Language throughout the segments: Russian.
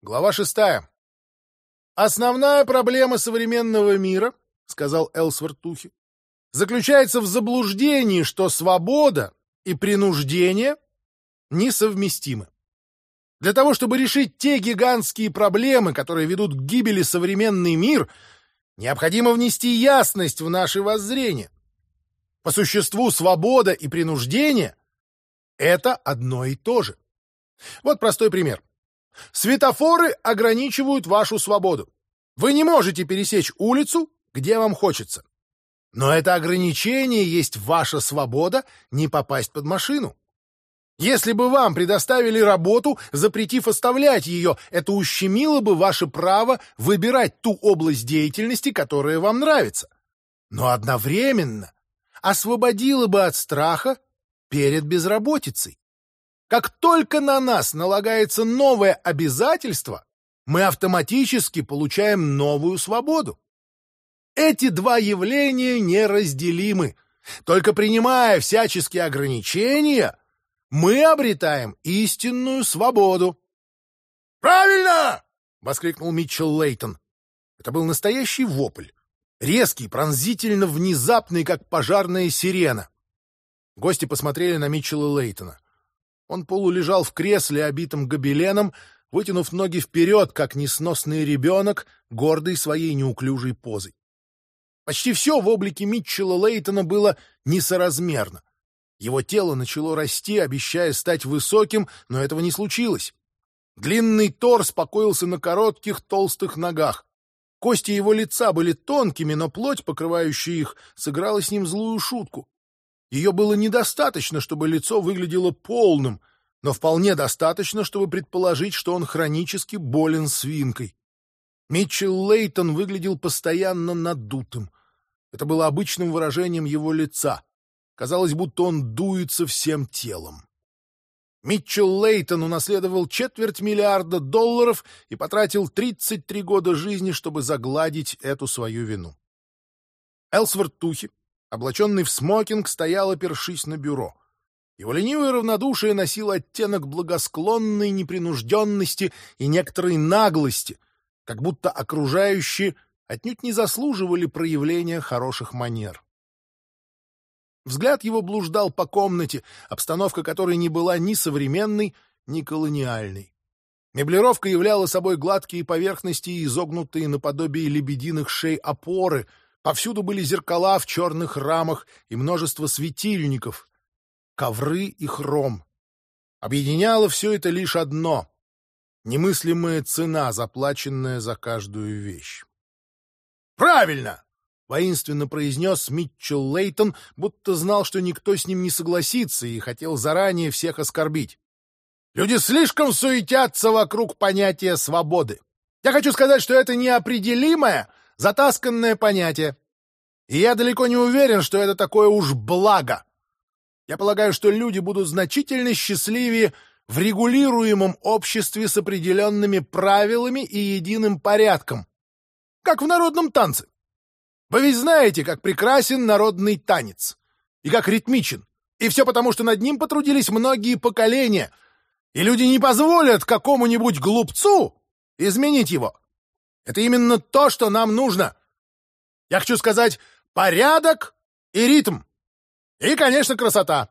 Глава 6. «Основная проблема современного мира, — сказал Элсворт Тухи, — заключается в заблуждении, что свобода и принуждение несовместимы. Для того, чтобы решить те гигантские проблемы, которые ведут к гибели современный мир, необходимо внести ясность в наше воззрение. По существу свобода и принуждение — это одно и то же. Вот простой пример. Светофоры ограничивают вашу свободу. Вы не можете пересечь улицу, где вам хочется. Но это ограничение есть ваша свобода не попасть под машину. Если бы вам предоставили работу, запретив оставлять ее, это ущемило бы ваше право выбирать ту область деятельности, которая вам нравится. Но одновременно освободило бы от страха перед безработицей. Как только на нас налагается новое обязательство, мы автоматически получаем новую свободу. Эти два явления неразделимы. Только принимая всяческие ограничения, мы обретаем истинную свободу. «Правильно!» — воскликнул Митчелл Лейтон. Это был настоящий вопль. Резкий, пронзительно внезапный, как пожарная сирена. Гости посмотрели на Митчелла Лейтона. Он полулежал в кресле, обитом гобеленом, вытянув ноги вперед, как несносный ребенок, гордый своей неуклюжей позой. Почти все в облике Митчелла Лейтона было несоразмерно. Его тело начало расти, обещая стать высоким, но этого не случилось. Длинный торс покоился на коротких, толстых ногах. Кости его лица были тонкими, но плоть, покрывающая их, сыграла с ним злую шутку. Ее было недостаточно, чтобы лицо выглядело полным, но вполне достаточно, чтобы предположить, что он хронически болен свинкой. Митчелл Лейтон выглядел постоянно надутым. Это было обычным выражением его лица. Казалось, будто он дуется всем телом. Митчелл Лейтон унаследовал $250 миллиарда и потратил 33 года жизни, чтобы загладить эту свою вину. Элсворт Тухи, облаченный в смокинг, стоял, опершись на бюро. Его ленивое равнодушие носило оттенок благосклонной непринужденности и некоторой наглости, как будто окружающие отнюдь не заслуживали проявления хороших манер. Взгляд его блуждал по комнате, обстановка которой не была ни современной, ни колониальной. Меблировка являла собой гладкие поверхности и изогнутые наподобие лебединых шей опоры. Повсюду были зеркала в черных рамах и множество светильников, ковры и хром. Объединяло все это лишь одно — немыслимая цена, заплаченная за каждую вещь. «Правильно!» — воинственно произнес Митчелл Лейтон, будто знал, что никто с ним не согласится, и хотел заранее всех оскорбить. «Люди слишком суетятся вокруг понятия свободы. Я хочу сказать, что это неопределимое, затасканное понятие. И я далеко не уверен, что это такое уж благо. Я полагаю, что люди будут значительно счастливее в регулируемом обществе с определенными правилами и единым порядком, как в народном танце. Вы ведь знаете, как прекрасен народный танец, и как ритмичен, и все потому, что над ним потрудились многие поколения, и люди не позволят какому-нибудь глупцу изменить его. Это именно то, что нам нужно. Я хочу сказать, порядок и ритм. И, конечно, красота.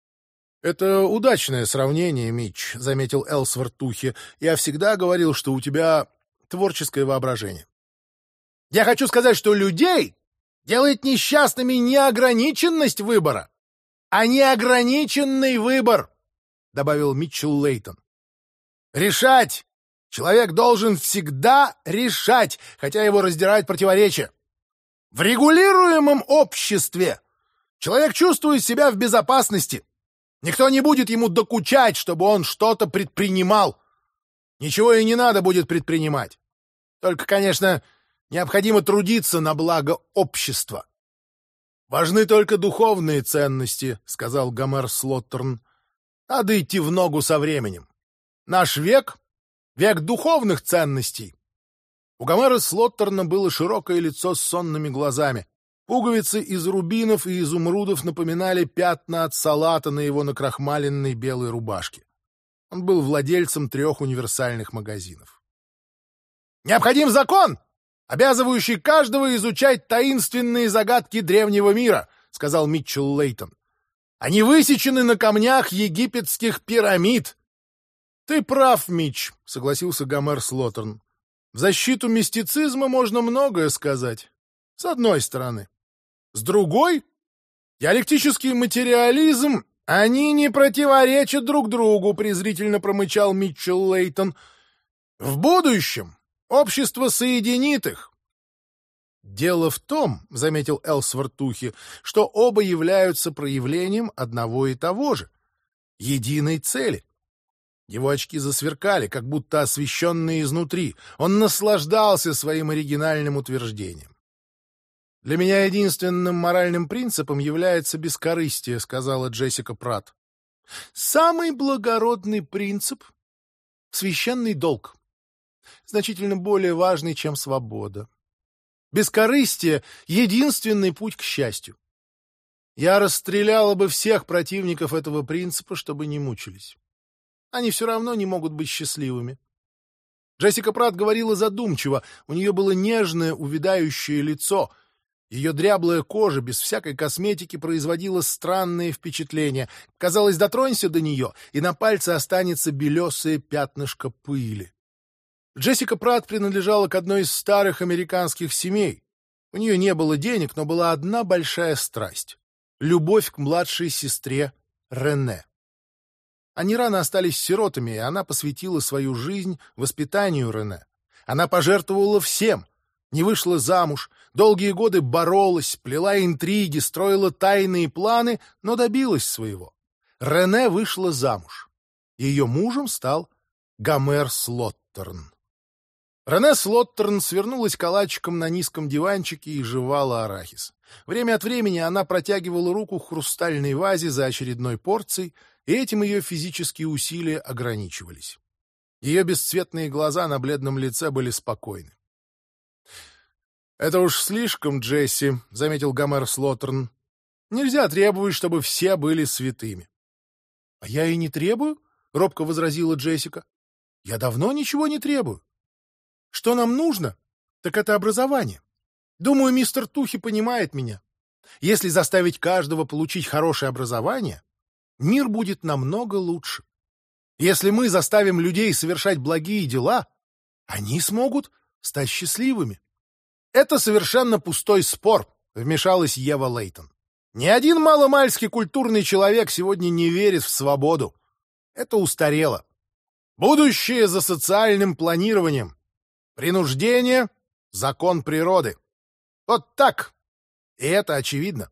«Это удачное сравнение, Митч», — заметил Элсворт Тухи. «Я всегда говорил, что у тебя творческое воображение». «Я хочу сказать, что людей делает несчастными не ограниченность выбора, а неограниченный выбор», — добавил Митчелл Лейтон. «Решать! Человек должен всегда решать, хотя его раздирают противоречия. В регулируемом обществе человек чувствует себя в безопасности. Никто не будет ему докучать, чтобы он что-то предпринимал. Ничего и не надо будет предпринимать. Только, конечно, необходимо трудиться на благо общества. «Важны только духовные ценности», — сказал Гомер Слоттерн. «Надо идти в ногу со временем. Наш век — век духовных ценностей». У Гомера Слоттерна было широкое лицо с сонными глазами. Пуговицы из рубинов и изумрудов напоминали пятна от салата на его накрахмаленной белой рубашке. Он был владельцем 3 универсальных магазинов. Необходим закон, обязывающий каждого изучать таинственные загадки древнего мира, сказал Митчелл Лейтон. Они высечены на камнях египетских пирамид. Ты прав, Митч, согласился Гомер Слоттерн. В защиту мистицизма можно многое сказать. С одной стороны. С другой, диалектический материализм, они не противоречат друг другу, презрительно промычал Митчелл Лейтон. В будущем общество соединит их. Дело в том, заметил Элсворт Тухи, что оба являются проявлением одного и того же, единой цели. Его очки засверкали, как будто освещенные изнутри. Он наслаждался своим оригинальным утверждением. «Для меня единственным моральным принципом является бескорыстие», — сказала Джессика Пратт. «Самый благородный принцип — священный долг, значительно более важный, чем свобода. Бескорыстие — единственный путь к счастью. Я расстреляла бы всех противников этого принципа, чтобы не мучились. Они все равно не могут быть счастливыми». Джессика Пратт говорила задумчиво, у нее было нежное, увядающее лицо. Ее дряблая кожа без всякой косметики производила странные впечатления. Казалось, дотронься до нее, и на пальце останется белесое пятнышко пыли. Джессика Пратт принадлежала к одной из старых американских семей. У нее не было денег, но была одна большая страсть — любовь к младшей сестре Рене. Они рано остались сиротами, и она посвятила свою жизнь воспитанию Рене. Она пожертвовала всем, не вышла замуж, долгие годы боролась, плела интриги, строила тайные планы, но добилась своего. Рене вышла замуж. Ее мужем стал Гомер Слоттерн. Рене Слоттерн свернулась калачиком на низком диванчике и жевала арахис. Время от времени она протягивала руку к хрустальной вазе за очередной порцией, и этим ее физические усилия ограничивались. Ее бесцветные глаза на бледном лице были спокойны. «Это уж слишком, Джесси», — заметил Гомер Слоттерн. «Нельзя требовать, чтобы все были святыми». «А я и не требую», — робко возразила Джессика. «Я давно ничего не требую. Что нам нужно, так это образование. Думаю, мистер Тухи понимает меня. Если заставить каждого получить хорошее образование, мир будет намного лучше. Если мы заставим людей совершать благие дела, они смогут стать счастливыми». «Это совершенно пустой спор», — вмешалась Ева Лейтон. «Ни один маломальски культурный человек сегодня не верит в свободу. Это устарело. Будущее за социальным планированием. Принуждение — закон природы. Вот так. И это очевидно».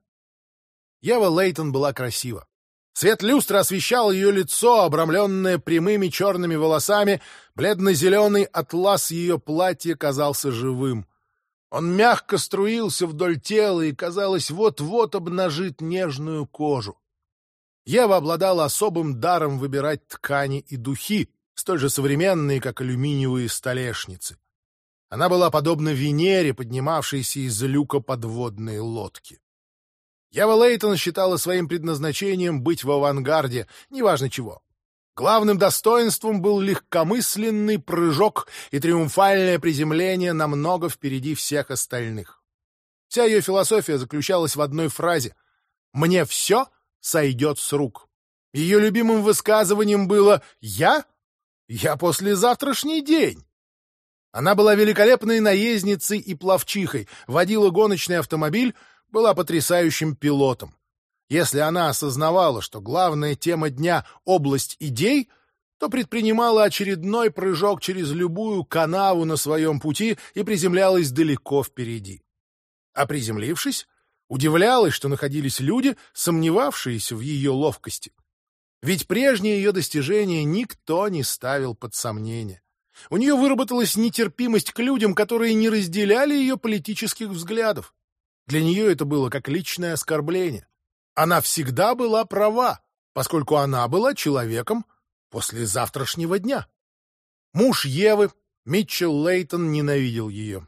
Ева Лейтон была красива. Свет люстры освещал ее лицо, обрамленное прямыми черными волосами, бледно-зеленый атлас ее платья казался живым. Он мягко струился вдоль тела и, казалось, вот-вот обнажит нежную кожу. Ева обладала особым даром выбирать ткани и духи, столь же современные, как алюминиевые столешницы. Она была подобна Венере, поднимавшейся из люка подводной лодки. Ева Лейтон считала своим предназначением быть в авангарде, неважно чего. Главным достоинством был легкомысленный прыжок и триумфальное приземление намного впереди всех остальных. Вся ее философия заключалась в одной фразе: «Мне все сойдет с рук». Ее любимым высказыванием было «Я послезавтрашний день». Она была великолепной наездницей и пловчихой, водила гоночный автомобиль, была потрясающим пилотом. Если она осознавала, что главная тема дня — область идей, то предпринимала очередной прыжок через любую канаву на своем пути и приземлялась далеко впереди. А приземлившись, удивлялась, что находились люди, сомневавшиеся в ее ловкости. Ведь прежние ее достижения никто не ставил под сомнение. У нее выработалась нетерпимость к людям, которые не разделяли ее политических взглядов. Для нее это было как личное оскорбление. Она всегда была права, поскольку она была человеком после завтрашнего дня. Муж Евы, Митчелл Лейтон, ненавидел ее.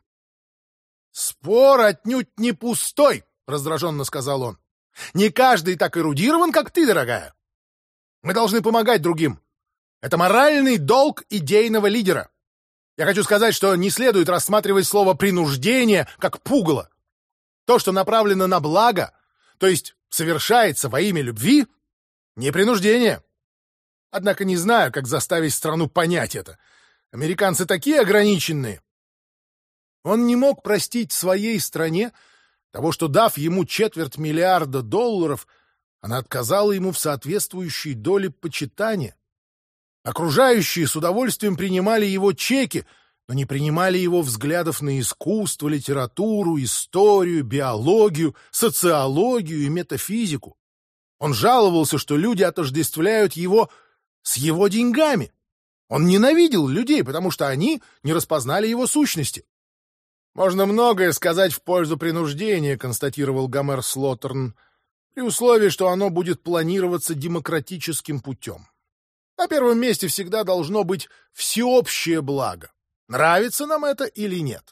«Спор отнюдь не пустой», — раздраженно сказал он. «Не каждый так эрудирован, как ты, дорогая. Мы должны помогать другим. Это моральный долг идейного лидера. Я хочу сказать, что не следует рассматривать слово «принуждение» как пугало. То, что направлено на благо, то есть совершается во имя любви, не принуждение. Однако не знаю, как заставить страну понять это. Американцы такие ограниченные. Он не мог простить своей стране того, что, дав ему $250 миллиарда, она отказала ему в соответствующей доле почитания. Окружающие с удовольствием принимали его чеки, но не принимали его взглядов на искусство, литературу, историю, биологию, социологию и метафизику. Он жаловался, что люди отождествляют его с его деньгами. Он ненавидел людей, потому что они не распознали его сущности. «Можно многое сказать в пользу принуждения», — констатировал Гомер Слоттерн, «при условии, что оно будет планироваться демократическим путем. На первом месте всегда должно быть всеобщее благо. Нравится нам это или нет?»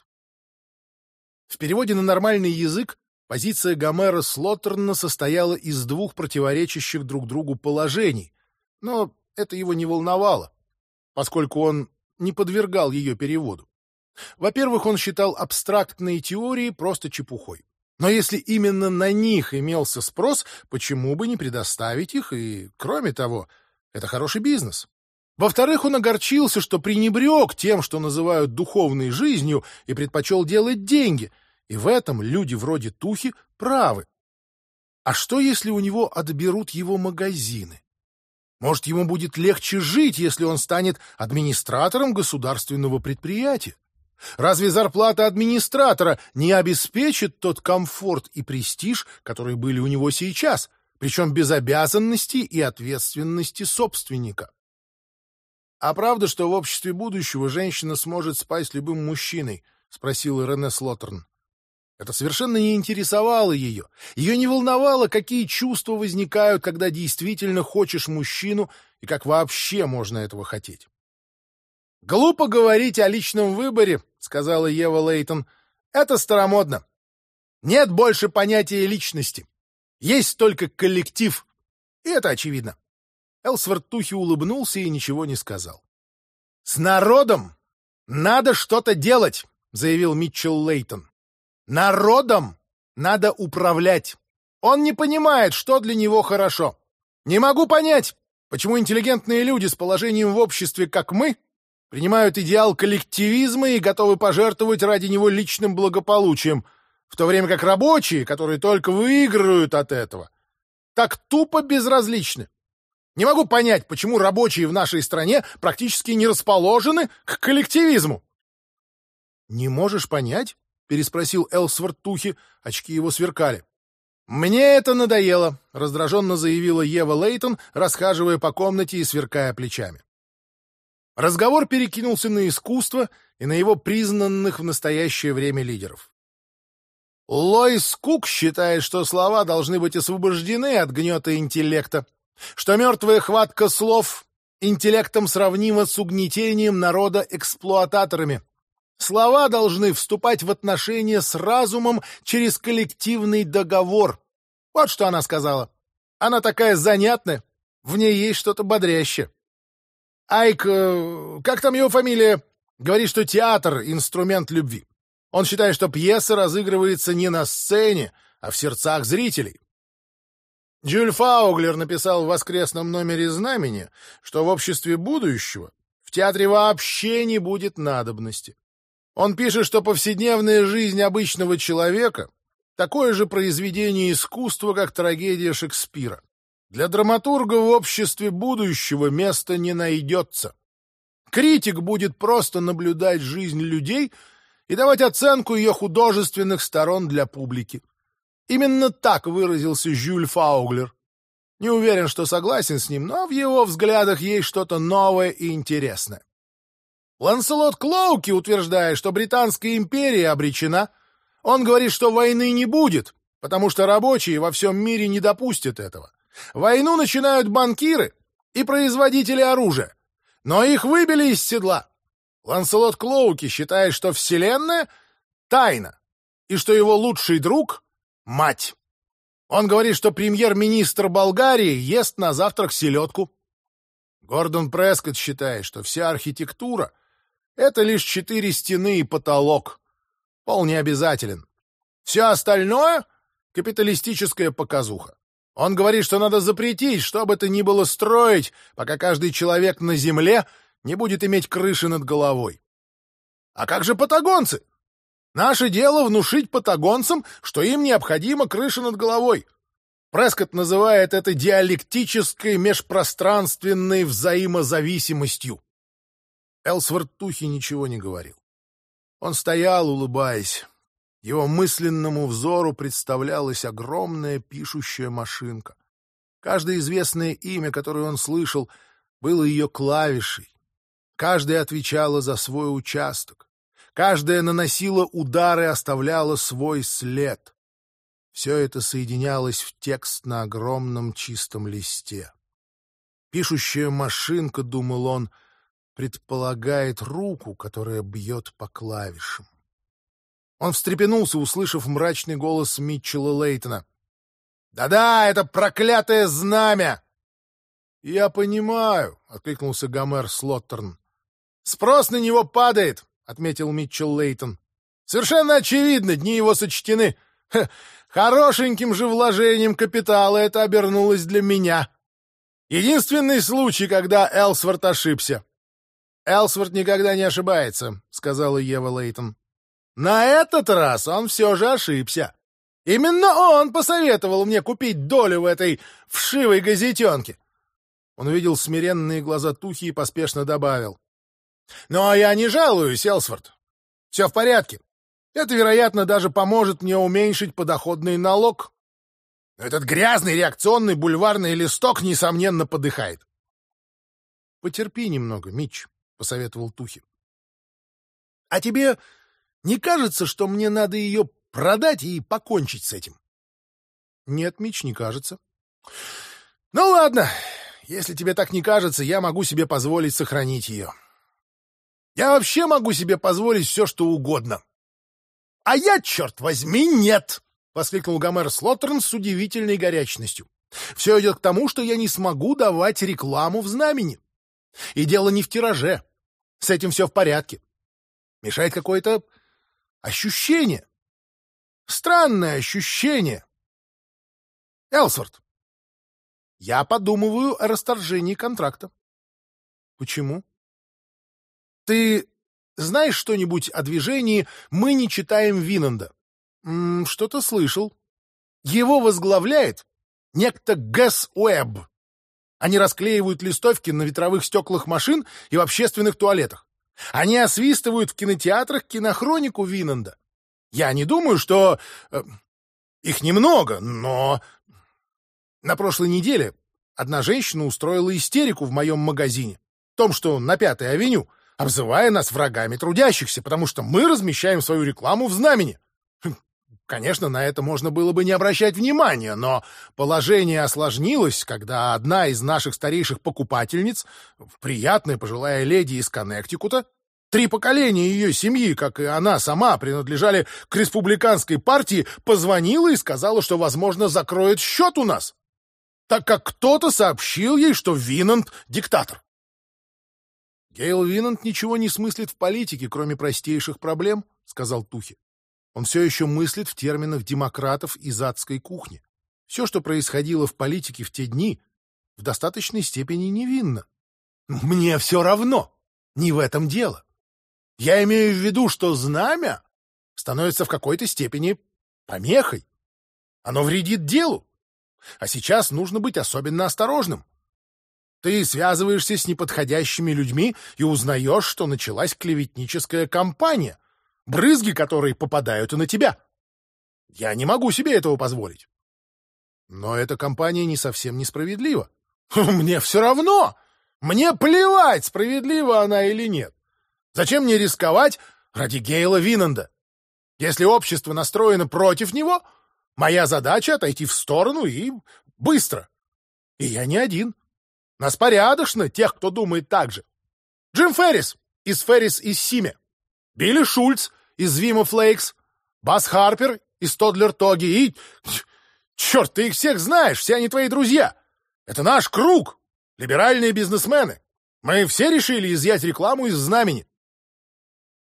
В переводе на нормальный язык позиция Гомера Слоттерна состояла из двух противоречащих друг другу положений, но это его не волновало, поскольку он не подвергал ее переводу. Во-первых, он считал абстрактные теории просто чепухой. Но если именно на них имелся спрос, почему бы не предоставить их, и, кроме того, это хороший бизнес. Во-вторых, он огорчился, что пренебрег тем, что называют духовной жизнью, и предпочел делать деньги, и в этом люди вроде Тухи правы. А что, если у него отберут его магазины? Может, ему будет легче жить, если он станет администратором государственного предприятия? Разве зарплата администратора не обеспечит тот комфорт и престиж, которые были у него сейчас, причем без обязанностей и ответственности собственника? «А правда, что в обществе будущего женщина сможет спать с любым мужчиной?» — спросила Рене Слоттерн. Это совершенно не интересовало ее. Ее не волновало, какие чувства возникают, когда действительно хочешь мужчину, и как вообще можно этого хотеть. «Глупо говорить о личном выборе», — сказала Ева Лейтон. «Это старомодно. Нет больше понятия личности. Есть только коллектив. И это очевидно». Элсворт Тухи улыбнулся и ничего не сказал. «С народом надо что-то делать», — заявил Митчелл Лейтон. «Народом надо управлять. Он не понимает, что для него хорошо. Не могу понять, почему интеллигентные люди с положением в обществе, как мы, принимают идеал коллективизма и готовы пожертвовать ради него личным благополучием, в то время как рабочие, которые только выигрывают от этого, так тупо безразличны. Не могу понять, почему рабочие в нашей стране практически не расположены к коллективизму». «Не можешь понять?» — переспросил Элсворт Тухи, очки его сверкали. «Мне это надоело», — раздраженно заявила Ева Лейтон, расхаживая по комнате и сверкая плечами. Разговор перекинулся на искусство и на его признанных в настоящее время лидеров. Лоис Кук считает, что слова должны быть освобождены от гнета интеллекта, что мертвая хватка слов интеллектом сравнима с угнетением народа эксплуататорами. Слова должны вступать в отношения с разумом через коллективный договор. Вот что она сказала. Она такая занятная, в ней есть что-то бодрящее. Айк, как там его фамилия, говорит, что театр — инструмент любви. Он считает, что пьеса разыгрывается не на сцене, а в сердцах зрителей. Жюль Фауглер написал в воскресном номере «Знамени», что в обществе будущего в театре вообще не будет надобности. Он пишет, что повседневная жизнь обычного человека — такое же произведение искусства, как трагедия Шекспира. Для драматурга в обществе будущего места не найдется. Критик будет просто наблюдать жизнь людей и давать оценку ее художественных сторон для публики. Именно так выразился Жюль Фауглер. Не уверен, что согласен с ним, но в его взглядах есть что-то новое и интересное. Ланселот Клоуки утверждает, что Британская империя обречена. Он говорит, что войны не будет, потому что рабочие во всем мире не допустят этого. Войну начинают банкиры и производители оружия, но их выбили из седла. Ланселот Клоуки считает, что Вселенная — тайна, и что его лучший друг — мать. Он говорит, что премьер-министр Болгарии ест на завтрак селедку. Гордон Прескотт считает, что вся архитектура Это лишь 4 стены и потолок. Пол не обязателен. Все остальное — капиталистическая показуха. Он говорит, что надо запретить, что бы то ни было строить, пока каждый человек на земле не будет иметь крыши над головой. А как же патагонцы? Наше дело внушить патагонцам, что им необходима крыша над головой. Прескотт называет это диалектической межпространственной взаимозависимостью. Элсворт Тухи ничего не говорил. Он стоял, улыбаясь. Его мысленному взору представлялась огромная пишущая машинка. Каждое известное имя, которое он слышал, было ее клавишей. Каждая отвечала за свой участок. Каждая наносила удар и оставляла свой след. Все это соединялось в текст на огромном чистом листе. Пишущая машинка, думал он, предполагает руку, которая бьет по клавишам. Он встрепенулся, услышав мрачный голос Митчелла Лейтона. «Да-да, это проклятое знамя!» «Я понимаю», — откликнулся Гомер Слоттерн. «Спрос на него падает», — отметил Митчелл Лейтон. «Совершенно очевидно, дни его сочтены. Хорошеньким же вложением капитала это обернулось для меня. Единственный случай, когда Элсворт ошибся». «Элсворт никогда не ошибается», — сказала Ева Лейтон. «На этот раз он все же ошибся. Именно он посоветовал мне купить долю в этой вшивой газетенке». Он увидел смиренные глаза Тухи и поспешно добавил. «Но я не жалуюсь, Элсворт. Все в порядке. Это, вероятно, даже поможет мне уменьшить подоходный налог. Этот грязный реакционный бульварный листок, несомненно, подыхает». «Потерпи немного, Митч», — посоветовал Тухи. «А тебе не кажется, что мне надо ее продать и покончить с этим?» «Нет, Митч, не кажется». «Ну ладно, если тебе так не кажется, я могу себе позволить сохранить ее. Я вообще могу себе позволить все, что угодно». «А я, черт возьми, нет!» — воскликнул Гомер Слоттерн с удивительной горячностью. «Все идет к тому, что я не смогу давать рекламу в знамени. И дело не в тираже. С этим все в порядке. Мешает какое-то ощущение. Странное ощущение. Элсворт, я подумываю о расторжении контракта». «Почему?» «Ты знаешь что-нибудь о движении «Мы не читаем Винанда»?» «Что-то слышал. Его возглавляет некто Гэс Уэбб. Они расклеивают листовки на ветровых стеклах машин и в общественных туалетах. Они освистывают в кинотеатрах кинохронику Винанда. Я не думаю, что... их немного, но... На прошлой неделе одна женщина устроила истерику в моем магазине, в том, что на 5-й авеню, обзывая нас врагами трудящихся, потому что мы размещаем свою рекламу в знамени. Конечно, на это можно было бы не обращать внимания, но положение осложнилось, когда одна из наших старейших покупательниц, приятная пожилая леди из Коннектикута, 3 поколения ее семьи, как и она сама, принадлежали к республиканской партии, позвонила и сказала, что, возможно, закроет счет у нас, так как кто-то сообщил ей, что Винанд — диктатор. «Гейл Винанд ничего не смыслит в политике, кроме простейших проблем», — сказал Тухи. «Он все еще мыслит в терминах демократов из адской кухни. Все, что происходило в политике в те дни, в достаточной степени невинно». «Мне все равно. Не в этом дело. Я имею в виду, что знамя становится в какой-то степени помехой. Оно вредит делу. А сейчас нужно быть особенно осторожным. Ты связываешься с неподходящими людьми и узнаешь, что началась клеветническая кампания, брызги которой попадают и на тебя. Я не могу себе этого позволить». «Но эта кампания не совсем несправедлива». «Мне все равно! Мне плевать, справедлива она или нет. Зачем мне рисковать ради Гейла Винанда? Если общество настроено против него, моя задача — отойти в сторону и быстро. И я не один. Нас порядочно, тех, кто думает так же. Джим Феррис из Феррис из Симе, Билли Шульц из Вима Флейкс, Бас Харпер из Тодлер Тоги и... Черт, ты их всех знаешь, все они твои друзья. Это наш круг, либеральные бизнесмены. Мы все решили изъять рекламу из знамени.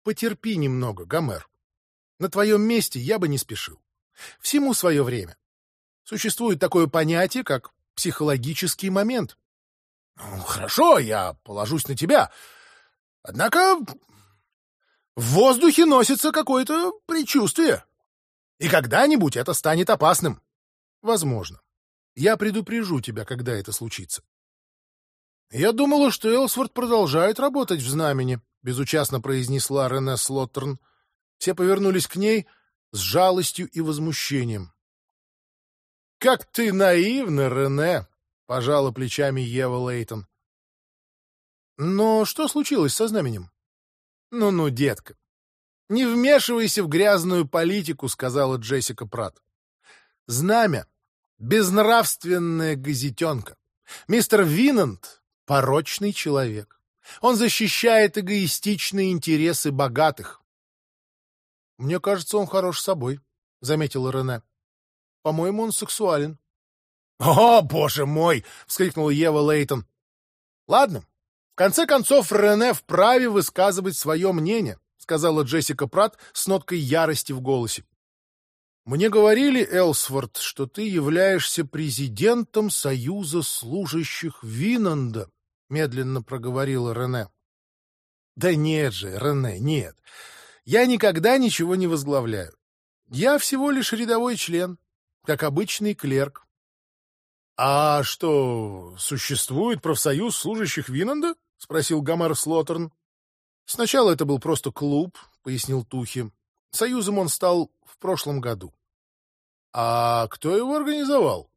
Потерпи немного, Гомер. На твоем месте я бы не спешил. Всему свое время. Существует такое понятие, как психологический момент. Ну, хорошо, я положусь на тебя. Однако в воздухе носится какое-то предчувствие. И когда-нибудь это станет опасным. Возможно. Я предупрежу тебя, когда это случится. Я думала, что Элсворт продолжает работать в Знамени, безучастно произнесла Рене Слоттерн. Все повернулись к ней с жалостью и возмущением. «Как ты наивна, Рене!» — пожала плечами Ева Лейтон. «Но что случилось со Знаменем?» «Ну-ну, детка, не вмешивайся в грязную политику», — сказала Джессика Пратт. «Знамя — безнравственная газетенка. Мистер Винант — порочный человек. Он защищает эгоистичные интересы богатых». «Мне кажется, он хорош собой», — заметила Рене. «По-моему, он сексуален». «О, боже мой!» — вскрикнула Ева Лейтон. «Ладно, в конце концов, Рене вправе высказывать свое мнение», — сказала Джессика Пратт с ноткой ярости в голосе. «Мне говорили, Элсворт, что ты являешься президентом Союза служащих Винанда», — медленно проговорила Рене. «Да нет же, Рене, нет. Я никогда ничего не возглавляю. Я всего лишь рядовой член, как обычный клерк». «А что, существует профсоюз служащих Винанда?» — спросил Гомер Слоттерн. «Сначала это был просто клуб», — пояснил Тухи. «Союзом он стал в прошлом году». «А кто его организовал?»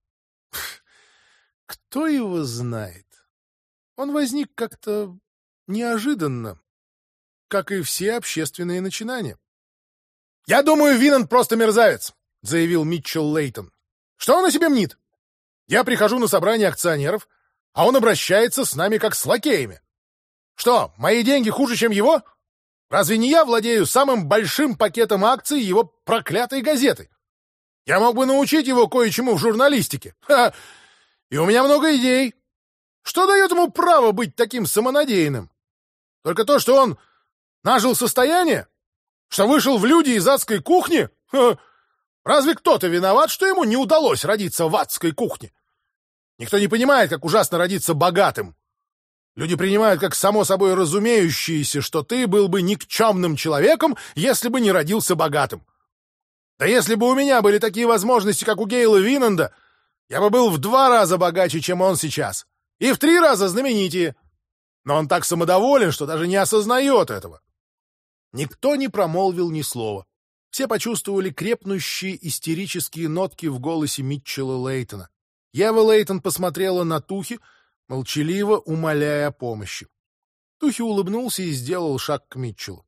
«Кто его знает? Он возник как-то неожиданно, как и все общественные начинания». «Я думаю, Винанд просто мерзавец», — заявил Митчелл Лейтон. «Что он о себе мнит? Я прихожу на собрание акционеров, а он обращается с нами как с лакеями. Что, мои деньги хуже, чем его? Разве не я владею самым большим пакетом акций его проклятой газеты? Я мог бы научить его кое-чему в журналистике. Ха! И у меня много идей. Что дает ему право быть таким самонадеянным? Только то, что он нажил состояние? Что вышел в люди из адской кухни? Ха! Разве кто-то виноват, что ему не удалось родиться в адской кухне? Никто не понимает, как ужасно родиться богатым. Люди принимают как само собой разумеющееся, что ты был бы никчемным человеком, если бы не родился богатым. Да если бы у меня были такие возможности, как у Гейла Винанда, я бы был в 2 раза богаче, чем он сейчас, и в 3 раза знаменитее. Но он так самодоволен, что даже не осознает этого». Никто не промолвил ни слова. Все почувствовали крепнущие истерические нотки в голосе Митчелла Лейтона. Ева Лейтон посмотрела на Тухи, молчаливо умоляя о помощи. Тухи улыбнулся и сделал шаг к Митчеллу.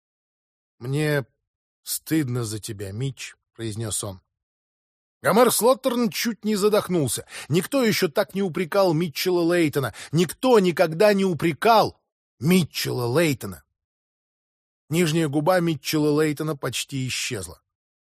«Мне стыдно за тебя, Митч», — произнес он. Гомер Слоттерн чуть не задохнулся. Никто еще так не упрекал Митчелла Лейтона. Никто никогда не упрекал Митчелла Лейтона. Нижняя губа Митчелла Лейтона почти исчезла.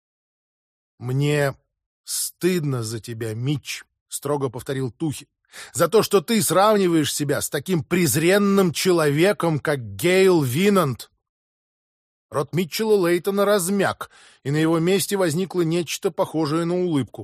«Мне стыдно за тебя, Митч», — строго повторил Тухи, «за то, что ты сравниваешь себя с таким презренным человеком, как Гейл Винанд». Рот Митчелла Лейтона размяк, и на его месте возникло нечто похожее на улыбку.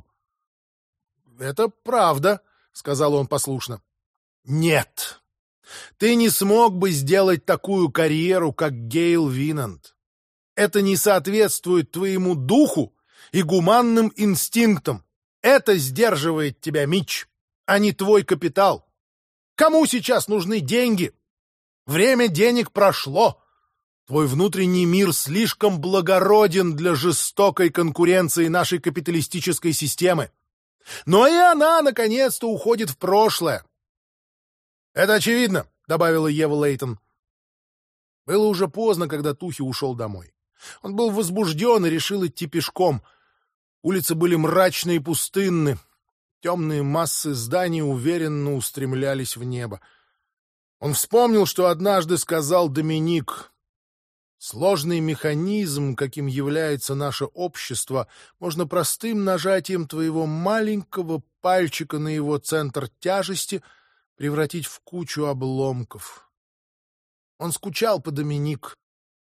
«Это правда», — сказал он послушно. «Нет, ты не смог бы сделать такую карьеру, как Гейл Винанд. Это не соответствует твоему духу и гуманным инстинктам. Это сдерживает тебя, Митч, а не твой капитал. Кому сейчас нужны деньги? Время денег прошло. Твой внутренний мир слишком благороден для жестокой конкуренции нашей капиталистической системы. Но и она, наконец-то, уходит в прошлое. «Это очевидно», — добавила Ева Лейтон. Было уже поздно, когда Тухи ушел домой. Он был возбужден и решил идти пешком. Улицы были мрачны и пустынны. Темные массы зданий уверенно устремлялись в небо. Он вспомнил, что однажды сказал Доминик: «Сложный механизм, каким является наше общество, можно простым нажатием твоего маленького пальчика на его центр тяжести превратить в кучу обломков». Он скучал по Доминик.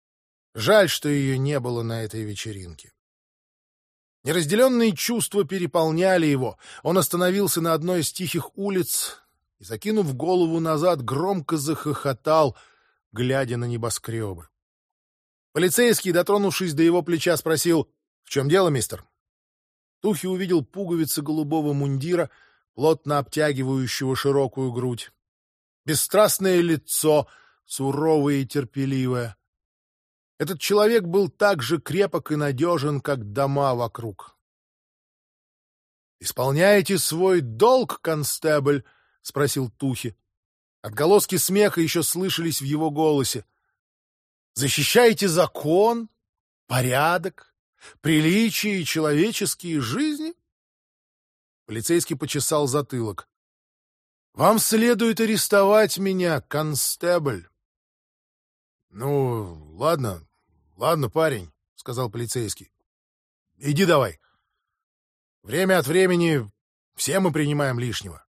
Жаль, что ее не было на этой вечеринке. Неразделенные чувства переполняли его. Он остановился на одной из тихих улиц и, закинув голову назад, громко захохотал, глядя на небоскребы. Полицейский, дотронувшись до его плеча, спросил: «В чем дело, мистер?» Тухи увидел пуговицы голубого мундира, плотно обтягивающего широкую грудь. Бесстрастное лицо, суровое и терпеливое. Этот человек был так же крепок и надежен, как дома вокруг. «Исполняете свой долг, констебль?» — спросил Тухи. Отголоски смеха еще слышались в его голосе. «Защищаете закон, порядок, приличие и человеческие жизни?» Полицейский почесал затылок. «Вам следует арестовать меня, констебль». «Ну, ладно, парень», — сказал полицейский. «Иди давай. Время от времени все мы принимаем лишнего».